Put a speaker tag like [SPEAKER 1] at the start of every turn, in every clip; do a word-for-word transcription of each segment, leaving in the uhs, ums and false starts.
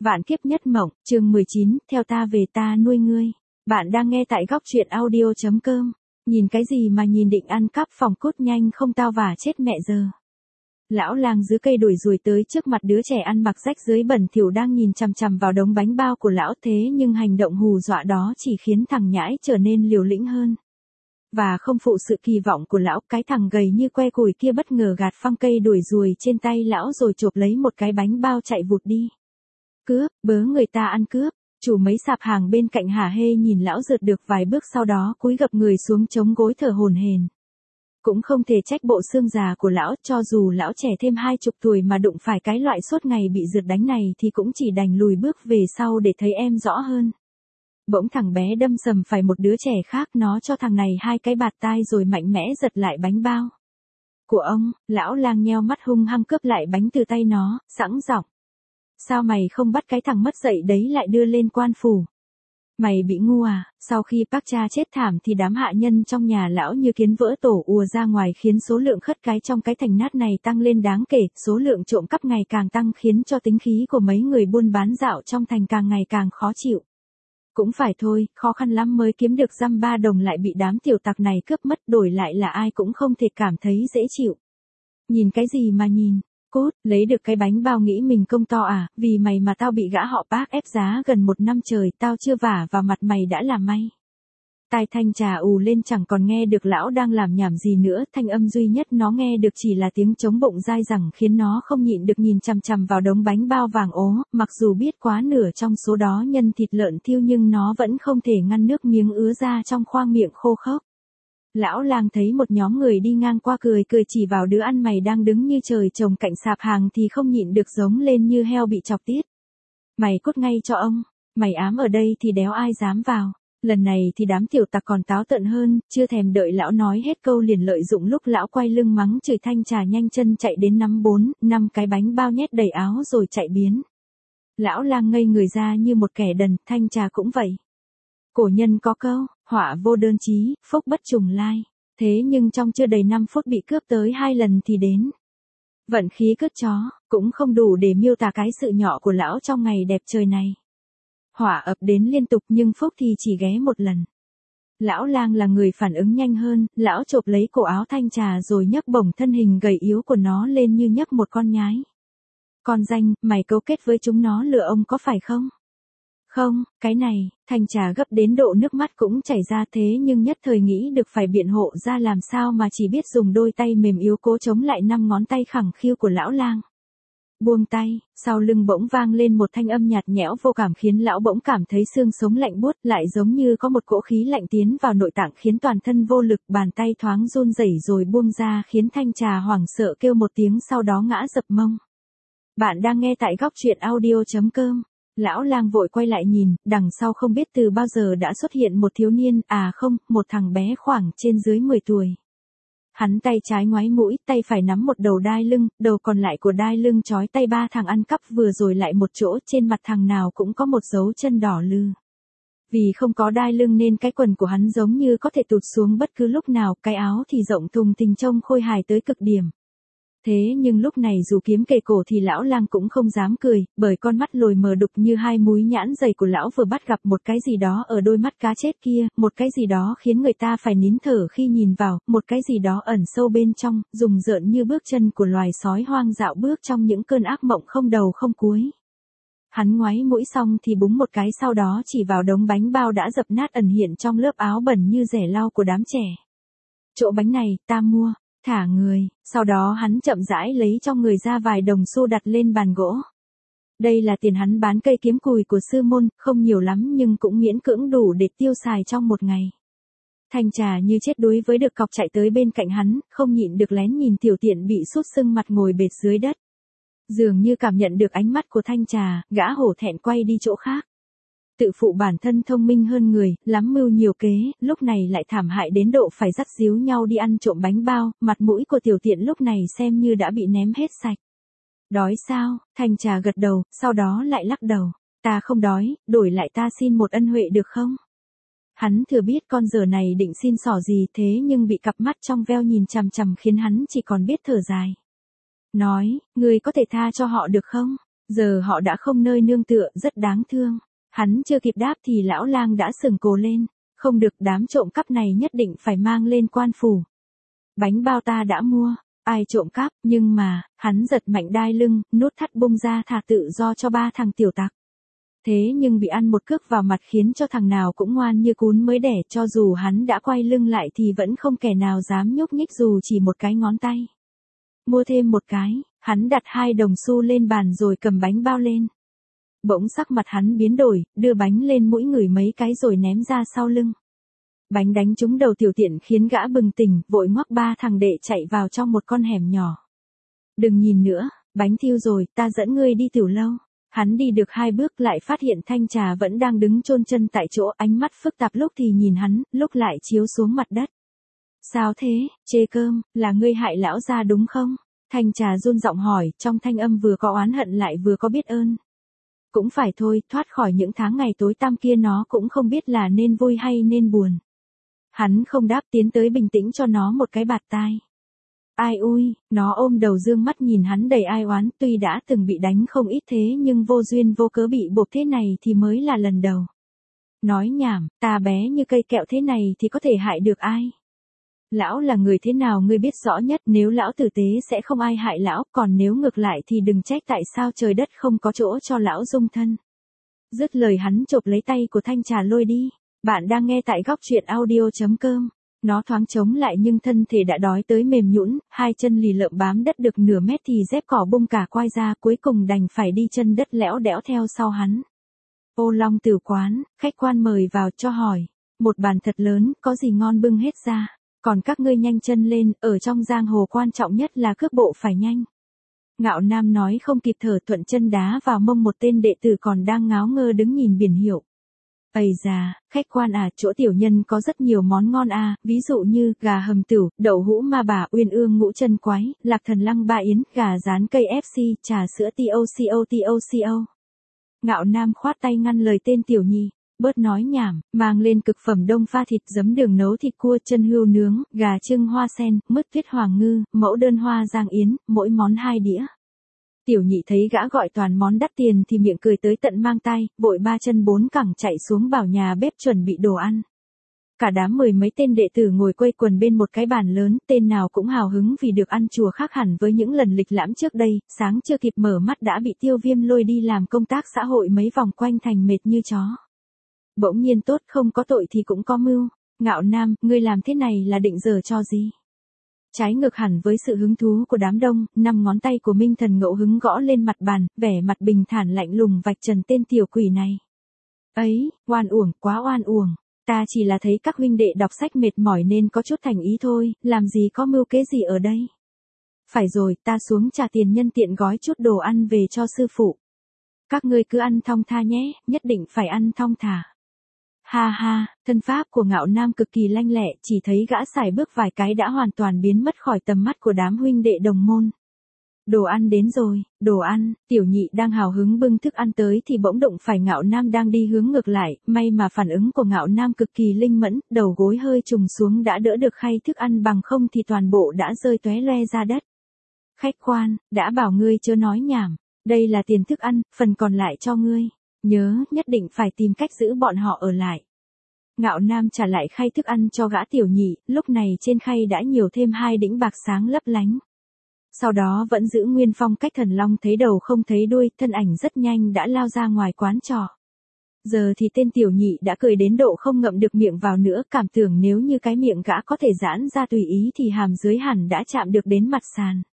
[SPEAKER 1] Vạn kiếp nhất mộng, chương mười chín, theo ta về ta nuôi ngươi. Bạn đang nghe tại góc truyện audio chấm com. Nhìn cái gì mà nhìn, định ăn cắp phòng, cút nhanh không tao vả chết mẹ giờ. Lão lang dưới cây đuổi ruồi tới trước mặt đứa trẻ ăn mặc rách rưới bẩn thỉu đang nhìn chằm chằm vào đống bánh bao của lão, thế nhưng hành động hù dọa đó chỉ khiến thằng nhãi trở nên liều lĩnh hơn. Và không phụ sự kỳ vọng của lão, cái thằng gầy như que củi kia bất ngờ gạt phăng cây đuổi ruồi trên tay lão rồi chộp lấy một cái bánh bao chạy vụt đi. Cướp, bớ người ta ăn cướp. Chủ mấy sạp hàng bên cạnh hả hê nhìn lão rượt được vài bước, sau đó cúi gập người xuống chống gối thở hổn hển. Cũng không thể trách bộ xương già của lão, cho dù lão trẻ thêm hai chục tuổi mà đụng phải cái loại suốt ngày bị rượt đánh này thì cũng chỉ đành lùi bước về sau để thấy em rõ hơn. Bỗng thằng bé đâm sầm phải một đứa trẻ khác, nó cho thằng này hai cái bạt tai rồi mạnh mẽ giật lại bánh bao của ông. Lão lang nheo mắt hung hăng cướp lại bánh từ tay nó, sẵn giọng: Sao mày không bắt cái thằng mất dạy đấy lại đưa lên quan phủ? Mày bị ngu à? Sau khi bác cha chết thảm thì đám hạ nhân trong nhà lão như kiến vỡ tổ ùa ra ngoài, khiến số lượng khất cái trong cái thành nát này tăng lên đáng kể, số lượng trộm cắp ngày càng tăng khiến cho tính khí của mấy người buôn bán dạo trong thành càng ngày càng khó chịu. Cũng phải thôi, khó khăn lắm mới kiếm được dăm ba đồng lại bị đám tiểu tặc này cướp mất, đổi lại là ai cũng không thể cảm thấy dễ chịu. Nhìn cái gì mà nhìn? Cút, lấy được cái bánh bao nghĩ mình công to à, vì mày mà tao bị gã họ Bác ép giá gần một năm trời, tao chưa vả vào mặt mày đã làm may. Tai Thanh Trà ù lên chẳng còn nghe được lão đang làm nhảm gì nữa, thanh âm duy nhất nó nghe được chỉ là tiếng trống bụng dai dẳng khiến nó không nhịn được nhìn chằm chằm vào đống bánh bao vàng ố, mặc dù biết quá nửa trong số đó nhân thịt lợn thiêu nhưng nó vẫn không thể ngăn nước miếng ứa ra trong khoang miệng khô khốc. Lão lang thấy một nhóm người đi ngang qua cười cười chỉ vào đứa ăn mày đang đứng như trời trồng cạnh sạp hàng thì không nhịn được giống lên như heo bị chọc tiết. Mày cút ngay cho ông, mày ám ở đây thì đéo ai dám vào. Lần này thì đám tiểu tặc còn táo tợn hơn, chưa thèm đợi lão nói hết câu liền lợi dụng lúc lão quay lưng mắng chửi Thanh Trà nhanh chân chạy đến nắm bốn, năm cái bánh bao nhét đầy áo rồi chạy biến. Lão lang ngây người ra như một kẻ đần, Thanh Trà cũng vậy. Cổ nhân có câu, họa vô đơn chí, phúc bất trùng lai. Thế nhưng trong chưa đầy năm phút bị cướp tới hai lần thì đến. Vận khí cướp chó, cũng không đủ để miêu tả cái sự nhỏ của lão trong ngày đẹp trời này. Hỏa ập đến liên tục nhưng phúc thì chỉ ghé một lần. Lão lang là người phản ứng nhanh hơn, lão chộp lấy cổ áo Thanh Trà rồi nhấc bổng thân hình gầy yếu của nó lên như nhấc một con nhái. Con danh, mày cấu kết với chúng nó lừa ông có phải không? Không, cái này, Thanh Trà gấp đến độ nước mắt cũng chảy ra, thế nhưng nhất thời nghĩ được phải biện hộ ra làm sao mà chỉ biết dùng đôi tay mềm yếu cố chống lại năm ngón tay khẳng khiu của lão lang. Buông tay, sau lưng bỗng vang lên một thanh âm nhạt nhẽo vô cảm khiến lão bỗng cảm thấy xương sống lạnh buốt, lại giống như có một cỗ khí lạnh tiến vào nội tạng khiến toàn thân vô lực, bàn tay thoáng run rẩy rồi buông ra khiến Thanh Trà hoảng sợ kêu một tiếng sau đó ngã dập mông. Bạn đang nghe tại góc truyện audio chấm com. Lão lang vội quay lại nhìn, đằng sau không biết từ bao giờ đã xuất hiện một thiếu niên, à không, một thằng bé khoảng trên dưới mười tuổi. Hắn tay trái ngoái mũi, tay phải nắm một đầu đai lưng, đầu còn lại của đai lưng trói tay ba thằng ăn cắp vừa rồi lại một chỗ, trên mặt thằng nào cũng có một dấu chân đỏ lừ. Vì không có đai lưng nên cái quần của hắn giống như có thể tụt xuống bất cứ lúc nào, cái áo thì rộng thùng thình trông khôi hài tới cực điểm. Thế nhưng lúc này dù kiếm kề cổ thì lão lang cũng không dám cười, bởi con mắt lồi mờ đục như hai múi nhãn dày của lão vừa bắt gặp một cái gì đó ở đôi mắt cá chết kia, một cái gì đó khiến người ta phải nín thở khi nhìn vào, một cái gì đó ẩn sâu bên trong, rùng rợn như bước chân của loài sói hoang dạo bước trong những cơn ác mộng không đầu không cuối. Hắn ngoáy mũi xong thì búng một cái, sau đó chỉ vào đống bánh bao đã dập nát ẩn hiện trong lớp áo bẩn như rẻ lau của đám trẻ. Chỗ bánh này, ta mua. Thả người, sau đó hắn chậm rãi lấy trong người ra vài đồng xu đặt lên bàn gỗ. Đây là tiền hắn bán cây kiếm cùi của sư môn, không nhiều lắm nhưng cũng miễn cưỡng đủ để tiêu xài trong một ngày. Thanh Trà như chết đuối với được cọc chạy tới bên cạnh hắn, không nhịn được lén nhìn tiểu tiện bị sút sưng mặt ngồi bệt dưới đất. Dường như cảm nhận được ánh mắt của Thanh Trà, gã hổ thẹn quay đi chỗ khác. Tự phụ bản thân thông minh hơn người, lắm mưu nhiều kế, lúc này lại thảm hại đến độ phải dắt díu nhau đi ăn trộm bánh bao, mặt mũi của tiểu tiện lúc này xem như đã bị ném hết sạch. Đói sao? Thanh Trà gật đầu, sau đó lại lắc đầu. Ta không đói, đổi lại ta xin một ân huệ được không? Hắn thừa biết con giờ này định xin xỏ gì thế nhưng bị cặp mắt trong veo nhìn chằm chằm khiến hắn chỉ còn biết thở dài. Nói, ngươi có thể tha cho họ được không? Giờ họ đã không nơi nương tựa, rất đáng thương. Hắn chưa kịp đáp thì lão lang đã sừng cổ lên. Không được, đám trộm cắp này nhất định phải mang lên quan phủ. Bánh bao ta đã mua, ai trộm cắp, nhưng mà, hắn giật mạnh đai lưng, nút thắt bung ra thả tự do cho ba thằng tiểu tặc. Thế nhưng bị ăn một cước vào mặt khiến cho thằng nào cũng ngoan như cún mới đẻ, cho dù hắn đã quay lưng lại thì vẫn không kẻ nào dám nhúc nhích dù chỉ một cái ngón tay. Mua thêm một cái, hắn đặt hai đồng xu lên bàn rồi cầm bánh bao lên. Bỗng sắc mặt hắn biến đổi, đưa bánh lên mũi ngửi mấy cái rồi ném ra sau lưng. Bánh đánh trúng đầu tiểu tiện khiến gã bừng tỉnh, vội ngoắc ba thằng đệ chạy vào trong một con hẻm nhỏ. Đừng nhìn nữa, bánh thiêu rồi, ta dẫn ngươi đi tiểu lâu. Hắn đi được hai bước lại phát hiện Thanh Trà vẫn đang đứng chôn chân tại chỗ, ánh mắt phức tạp lúc thì nhìn hắn, lúc lại chiếu xuống mặt đất. Sao thế, chê cơm, là ngươi hại lão gia đúng không? Thanh Trà run giọng hỏi, trong thanh âm vừa có oán hận lại vừa có biết ơn. Cũng phải thôi, thoát khỏi những tháng ngày tối tăm kia nó cũng không biết là nên vui hay nên buồn. Hắn không đáp, tiến tới bình tĩnh cho nó một cái bạt tai. Ai ui, nó ôm đầu dương mắt nhìn hắn đầy ai oán, tuy đã từng bị đánh không ít thế nhưng vô duyên vô cớ bị bộp thế này thì mới là lần đầu. Nói nhảm, ta bé như cây kẹo thế này thì có thể hại được ai? Lão là người thế nào ngươi biết rõ nhất, nếu lão tử tế sẽ không ai hại lão, còn nếu ngược lại thì đừng trách tại sao trời đất không có chỗ cho lão dung thân. Dứt lời hắn chộp lấy tay của Thanh Trà lôi đi. Bạn đang nghe tại góc truyện audio chấm com. Nó thoáng chống lại nhưng thân thể đã đói tới mềm nhũn, hai chân lì lợm bám đất được nửa mét thì dép cỏ bung cả quai ra, cuối cùng đành phải đi chân đất lẽo đẽo theo sau hắn. Ô Long Tử quán, khách quan mời vào cho hỏi. Một bàn thật lớn, có gì ngon bưng hết ra. Còn các ngươi nhanh chân lên, ở trong giang hồ quan trọng nhất là cước bộ phải nhanh. Ngạo Nam nói không kịp thở, thuận chân đá vào mông một tên đệ tử còn đang ngáo ngơ đứng nhìn biển hiệu. Ây da, khách quan à, chỗ tiểu nhân có rất nhiều món ngon à, ví dụ như gà hầm tửu, đậu hũ ma bà, uyên ương ngũ chân quái, lạc thần lăng ba yến, gà rán cây ép xê, trà sữa toco toco. Ngạo Nam khoát tay ngăn lời tên tiểu nhị, bớt nói nhảm, mang lên cực phẩm đông pha thịt, giấm đường nấu thịt cua, chân hươu nướng, gà trưng hoa sen, mứt tuyết hoàng ngư, mẫu đơn hoa giang yến, mỗi món hai đĩa. Tiểu nhị thấy gã gọi toàn món đắt tiền thì miệng cười tới tận mang tai, vội ba chân bốn cẳng chạy xuống bảo nhà bếp chuẩn bị đồ ăn. Cả đám mười mấy tên đệ tử ngồi quây quần bên một cái bàn lớn, tên nào cũng hào hứng vì được ăn chùa, khác hẳn với những lần lịch lãm trước đây, sáng chưa kịp mở mắt đã bị Tiêu Viêm lôi đi làm công tác xã hội mấy vòng quanh thành mệt như chó. Bỗng nhiên tốt, không có tội thì cũng có mưu. Ngạo Nam, ngươi làm thế này là định giở cho gì? Trái ngược hẳn với sự hứng thú của đám đông, năm ngón tay của Minh Thần ngẫu hứng gõ lên mặt bàn, vẻ mặt bình thản lạnh lùng vạch trần tên tiểu quỷ này. Ấy, oan uổng, quá oan uổng. Ta chỉ là thấy các huynh đệ đọc sách mệt mỏi nên có chút thành ý thôi, làm gì có mưu kế gì ở đây. Phải rồi, ta xuống trả tiền nhân tiện gói chút đồ ăn về cho sư phụ. Các ngươi cứ ăn thong tha nhé, nhất định phải ăn thong thả. Ha ha, thân pháp của Ngạo Nam cực kỳ lanh lẹ, chỉ thấy gã xài bước vài cái đã hoàn toàn biến mất khỏi tầm mắt của đám huynh đệ đồng môn. Đồ ăn đến rồi, đồ ăn, tiểu nhị đang hào hứng bưng thức ăn tới thì bỗng đụng phải Ngạo Nam đang đi hướng ngược lại, may mà phản ứng của Ngạo Nam cực kỳ linh mẫn, đầu gối hơi trùng xuống đã đỡ được khay thức ăn, bằng không thì toàn bộ đã rơi tóe loe ra đất. Khách quan, đã bảo ngươi chớ nói nhảm, đây là tiền thức ăn, phần còn lại cho ngươi. Nhớ, nhất định phải tìm cách giữ bọn họ ở lại. Ngạo Nam trả lại khay thức ăn cho gã tiểu nhị, lúc này trên khay đã nhiều thêm hai đĩnh bạc sáng lấp lánh. Sau đó vẫn giữ nguyên phong cách thần long thấy đầu không thấy đuôi, thân ảnh rất nhanh đã lao ra ngoài quán trọ. Giờ thì tên tiểu nhị đã cười đến độ không ngậm được miệng vào nữa, cảm tưởng nếu như cái miệng gã có thể giãn ra tùy ý thì hàm dưới hẳn đã chạm được đến mặt sàn.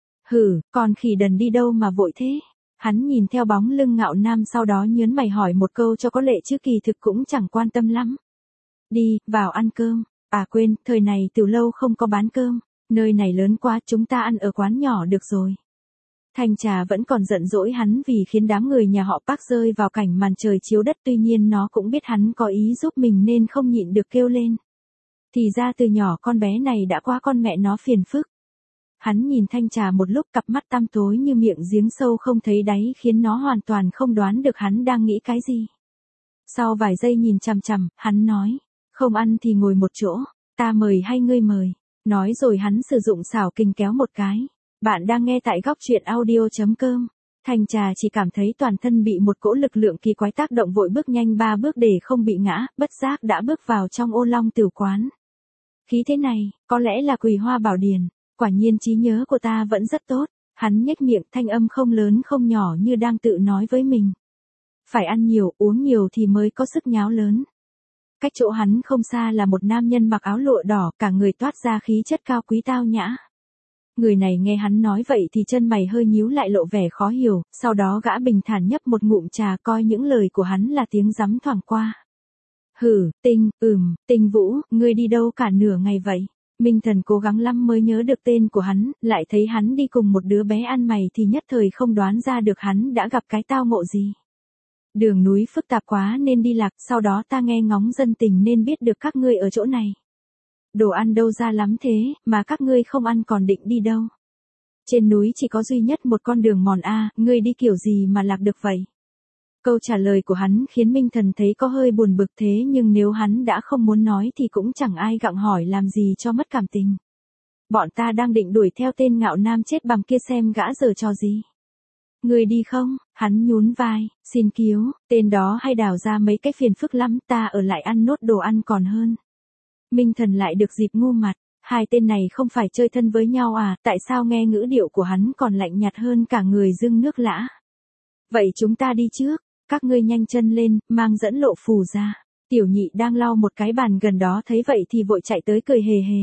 [SPEAKER 1] Hừ, còn khỉ đần đi đâu mà vội thế? Hắn nhìn theo bóng lưng Ngạo Nam sau đó nhớn mày hỏi một câu cho có lệ chứ kỳ thực cũng chẳng quan tâm lắm. Đi, vào ăn cơm. À quên, thời này tiểu lâu không có bán cơm. Nơi này lớn quá, chúng ta ăn ở quán nhỏ được rồi. Thanh Trà vẫn còn giận dỗi hắn vì khiến đám người nhà họ Park rơi vào cảnh màn trời chiếu đất, tuy nhiên nó cũng biết hắn có ý giúp mình nên không nhịn được kêu lên. Thì ra từ nhỏ con bé này đã quá con mẹ nó phiền phức. Hắn nhìn Thanh Trà một lúc, cặp mắt tăm tối như miệng giếng sâu không thấy đáy khiến nó hoàn toàn không đoán được hắn đang nghĩ cái gì. Sau vài giây nhìn chằm chằm, hắn nói, không ăn thì ngồi một chỗ, ta mời hay ngươi mời. Nói rồi hắn sử dụng xảo kình kéo một cái. Bạn đang nghe tại góc truyện audio chấm com. Thanh Trà chỉ cảm thấy toàn thân bị một cỗ lực lượng kỳ quái tác động, vội bước nhanh ba bước để không bị ngã, bất giác đã bước vào trong Ô Long Tửu quán. Khí thế này, có lẽ là Quỳ Hoa Bảo Điển, quả nhiên trí nhớ của ta vẫn rất tốt. Hắn nhếch miệng, thanh âm không lớn không nhỏ như đang tự nói với mình. Phải ăn nhiều, uống nhiều thì mới có sức nháo lớn. Cách chỗ hắn không xa là một nam nhân mặc áo lụa đỏ, cả người toát ra khí chất cao quý tao nhã. Người này nghe hắn nói vậy thì chân mày hơi nhíu lại, lộ vẻ khó hiểu, sau đó gã bình thản nhấp một ngụm trà, coi những lời của hắn là tiếng rắm thoảng qua. Hử, Tinh, ừm, Tinh Vũ, ngươi đi đâu cả nửa ngày vậy? Minh Thần cố gắng lắm mới nhớ được tên của hắn, lại thấy hắn đi cùng một đứa bé ăn mày thì nhất thời không đoán ra được hắn đã gặp cái tao ngộ gì. Đường núi phức tạp quá nên đi lạc, sau đó ta nghe ngóng dân tình nên biết được các ngươi ở chỗ này. Đồ ăn đâu ra lắm thế, mà các ngươi không ăn còn định đi đâu? Trên núi chỉ có duy nhất một con đường mòn a, ngươi đi kiểu gì mà lạc được vậy? Câu trả lời của hắn khiến Minh Thần thấy có hơi buồn bực, thế nhưng nếu hắn đã không muốn nói thì cũng chẳng ai gặng hỏi làm gì cho mất cảm tình. Bọn ta đang định đuổi theo tên ngạo nam chết bằm kia xem gã giở trò gì. Người đi không? Hắn nhún vai, xin cứu, tên đó hay đào ra mấy cái phiền phức lắm, ta ở lại ăn nốt đồ ăn còn hơn. Minh Thần lại được dịp ngu mặt, hai tên này không phải chơi thân với nhau à, tại sao nghe ngữ điệu của hắn còn lạnh nhạt hơn cả người dưng nước lã. Vậy chúng ta đi trước, các ngươi nhanh chân lên, mang dẫn Lộ Phù ra. Tiểu Nhị đang lau một cái bàn gần đó thấy vậy thì vội chạy tới cười hề hề.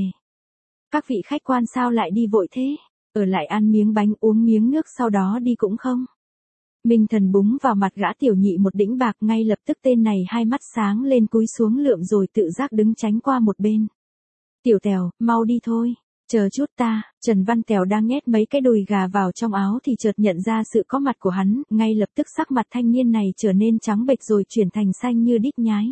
[SPEAKER 1] Các vị khách quan sao lại đi vội thế? Ở lại ăn miếng bánh uống miếng nước sau đó đi cũng không? Minh Thần búng vào mặt gã Tiểu Nhị một đĩnh bạc, ngay lập tức tên này hai mắt sáng lên cúi xuống lượm rồi tự giác đứng tránh qua một bên. Tiểu Tèo, mau đi thôi. Chờ chút ta. Trần Văn Tèo đang nhét mấy cái đùi gà vào trong áo thì chợt nhận ra sự có mặt của hắn, ngay lập tức sắc mặt thanh niên này trở nên trắng bệch rồi chuyển thành xanh như đít nhái.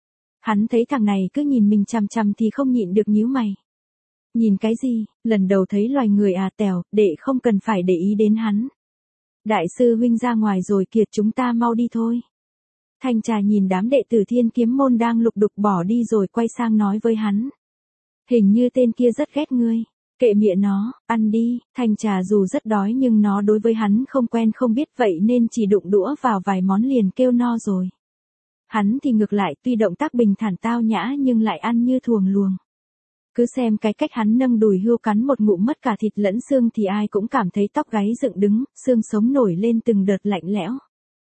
[SPEAKER 1] Hắn thấy thằng này cứ nhìn mình chằm chằm thì không nhịn được nhíu mày. Nhìn cái gì, lần đầu thấy loài người à Tèo, đệ không cần phải để ý đến hắn. Đại sư huynh ra ngoài rồi kìa, chúng ta mau đi thôi. Thanh Trà nhìn đám đệ tử Thiên Kiếm môn đang lục đục bỏ đi rồi quay sang nói với hắn. Hình như tên kia rất ghét ngươi. Kệ miệng nó, ăn đi. Thanh Trà dù rất đói nhưng nó đối với hắn không quen không biết vậy nên chỉ đụng đũa vào vài món liền kêu no rồi. Hắn thì ngược lại, tuy động tác bình thản tao nhã nhưng lại ăn như thuồng luồng. Cứ xem cái cách hắn nâng đùi hươu cắn một ngụm mất cả thịt lẫn xương thì ai cũng cảm thấy tóc gáy dựng đứng, xương sống nổi lên từng đợt lạnh lẽo.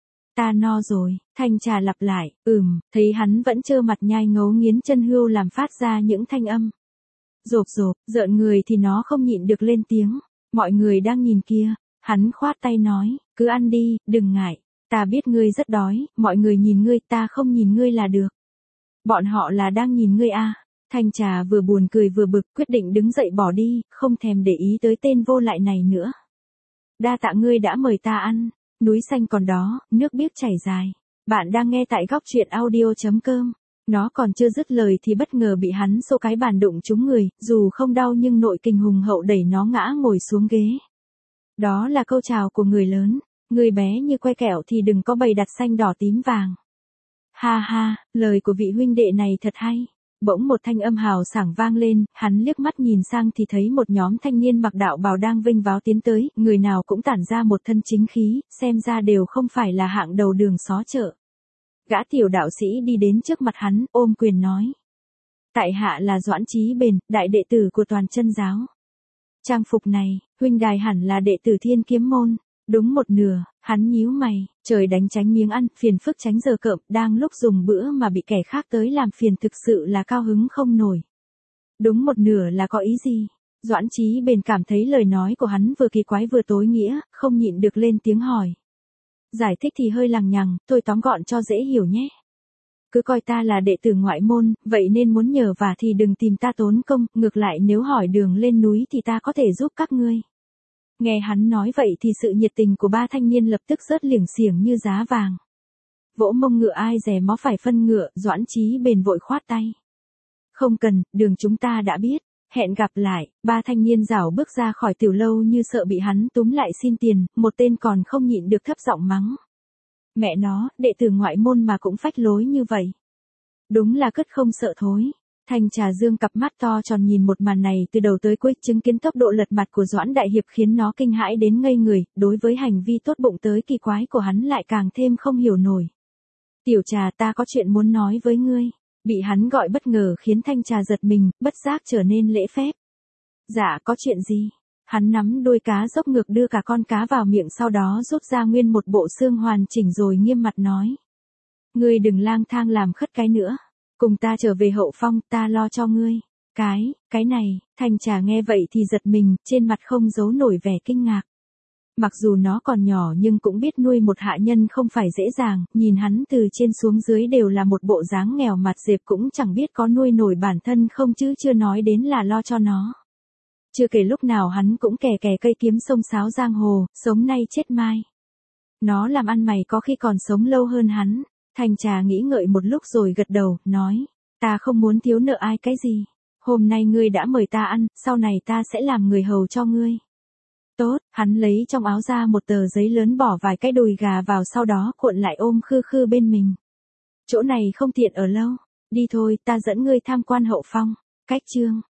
[SPEAKER 1] Ta no rồi, Thanh Trà lặp lại, ừm, thấy hắn vẫn trơ mặt nhai ngấu nghiến chân hươu làm phát ra những thanh âm. Rộp rộp, rợn người thì nó không nhịn được lên tiếng. Mọi người đang nhìn kia, hắn khoát tay nói, cứ ăn đi, đừng ngại. Ta biết ngươi rất đói, mọi người nhìn ngươi, ta không nhìn ngươi là được. Bọn họ là đang nhìn ngươi à. Thanh Trà vừa buồn cười vừa bực, quyết định đứng dậy bỏ đi, không thèm để ý tới tên vô lại này nữa. Đa tạ ngươi đã mời ta ăn, núi xanh còn đó, nước biếc chảy dài. Bạn đang nghe tại góc truyện audio chấm com. Nó còn chưa dứt lời thì bất ngờ bị hắn xô cái bàn đụng trúng người, dù không đau nhưng nội kình hùng hậu đẩy nó ngã ngồi xuống ghế. Đó là câu chào của người lớn, người bé như que kẹo thì đừng có bày đặt xanh đỏ tím vàng. Ha ha, lời của vị huynh đệ này thật hay. Bỗng một thanh âm hào sảng vang lên, hắn liếc mắt nhìn sang thì thấy một nhóm thanh niên mặc đạo bào đang vênh váo tiến tới, người nào cũng tản ra một thân chính khí, xem ra đều không phải là hạng đầu đường xó chợ. Gã tiểu đạo sĩ đi đến trước mặt hắn, ôm quyền nói. Tại hạ là Doãn Chí Bền, đại đệ tử của Toàn Chân giáo. Trang phục này, huynh đài hẳn là đệ tử Thiên Kiếm môn. Đúng một nửa, hắn nhíu mày, trời đánh tránh miếng ăn, phiền phức tránh giờ cợm, đang lúc dùng bữa mà bị kẻ khác tới làm phiền thực sự là cao hứng không nổi. Đúng một nửa là có ý gì? Doãn Chí Bền cảm thấy lời nói của hắn vừa kỳ quái vừa tối nghĩa, không nhịn được lên tiếng hỏi. Giải thích thì hơi lằng nhằng, tôi tóm gọn cho dễ hiểu nhé. Cứ coi ta là đệ tử ngoại môn, vậy nên muốn nhờ vả thì đừng tìm ta tốn công, ngược lại nếu hỏi đường lên núi thì ta có thể giúp các ngươi. Nghe hắn nói vậy thì sự nhiệt tình của ba thanh niên lập tức rớt liềng xiềng như giá vàng. Vỗ mông ngựa ai dè mó phải phân ngựa, Doãn Chí Bền vội khoát tay. Không cần, đường chúng ta đã biết, hẹn gặp lại. Ba thanh niên rảo bước ra khỏi tiểu lâu như sợ bị hắn túm lại xin tiền, một tên còn không nhịn được thấp giọng mắng. Mẹ nó, đệ tử ngoại môn mà cũng phách lối như vậy. Đúng là cất không sợ thối. Thanh Trà dương cặp mắt to tròn nhìn một màn này từ đầu tới cuối, chứng kiến tốc độ lật mặt của Doãn Đại Hiệp khiến nó kinh hãi đến ngây người, đối với hành vi tốt bụng tới kỳ quái của hắn lại càng thêm không hiểu nổi. Tiểu Trà, ta có chuyện muốn nói với ngươi. Bị hắn gọi bất ngờ khiến Thanh Trà giật mình, bất giác trở nên lễ phép. Dạ, có chuyện gì? Hắn nắm đuôi cá dốc ngược đưa cả con cá vào miệng, sau đó rút ra nguyên một bộ xương hoàn chỉnh rồi nghiêm mặt nói. Ngươi đừng lang thang làm khất cái nữa. Cùng ta trở về Hậu Phong, ta lo cho ngươi. Cái, cái này, Thanh Trà nghe vậy thì giật mình, trên mặt không giấu nổi vẻ kinh ngạc. Mặc dù nó còn nhỏ nhưng cũng biết nuôi một hạ nhân không phải dễ dàng, nhìn hắn từ trên xuống dưới đều là một bộ dáng nghèo mặt dẹp, cũng chẳng biết có nuôi nổi bản thân không chứ chưa nói đến là lo cho nó. Chưa kể lúc nào hắn cũng kè kè cây kiếm sông sáo giang hồ, sống nay chết mai. Nó làm ăn mày có khi còn sống lâu hơn hắn. Thanh Trà nghĩ ngợi một lúc rồi gật đầu, nói, ta không muốn thiếu nợ ai cái gì. Hôm nay ngươi đã mời ta ăn, sau này ta sẽ làm người hầu cho ngươi. Tốt, hắn lấy trong áo ra một tờ giấy lớn, bỏ vài cái đùi gà vào, sau đó cuộn lại ôm khư khư bên mình. Chỗ này không tiện ở lâu, đi thôi, ta dẫn ngươi tham quan Hậu Phong. Cách chương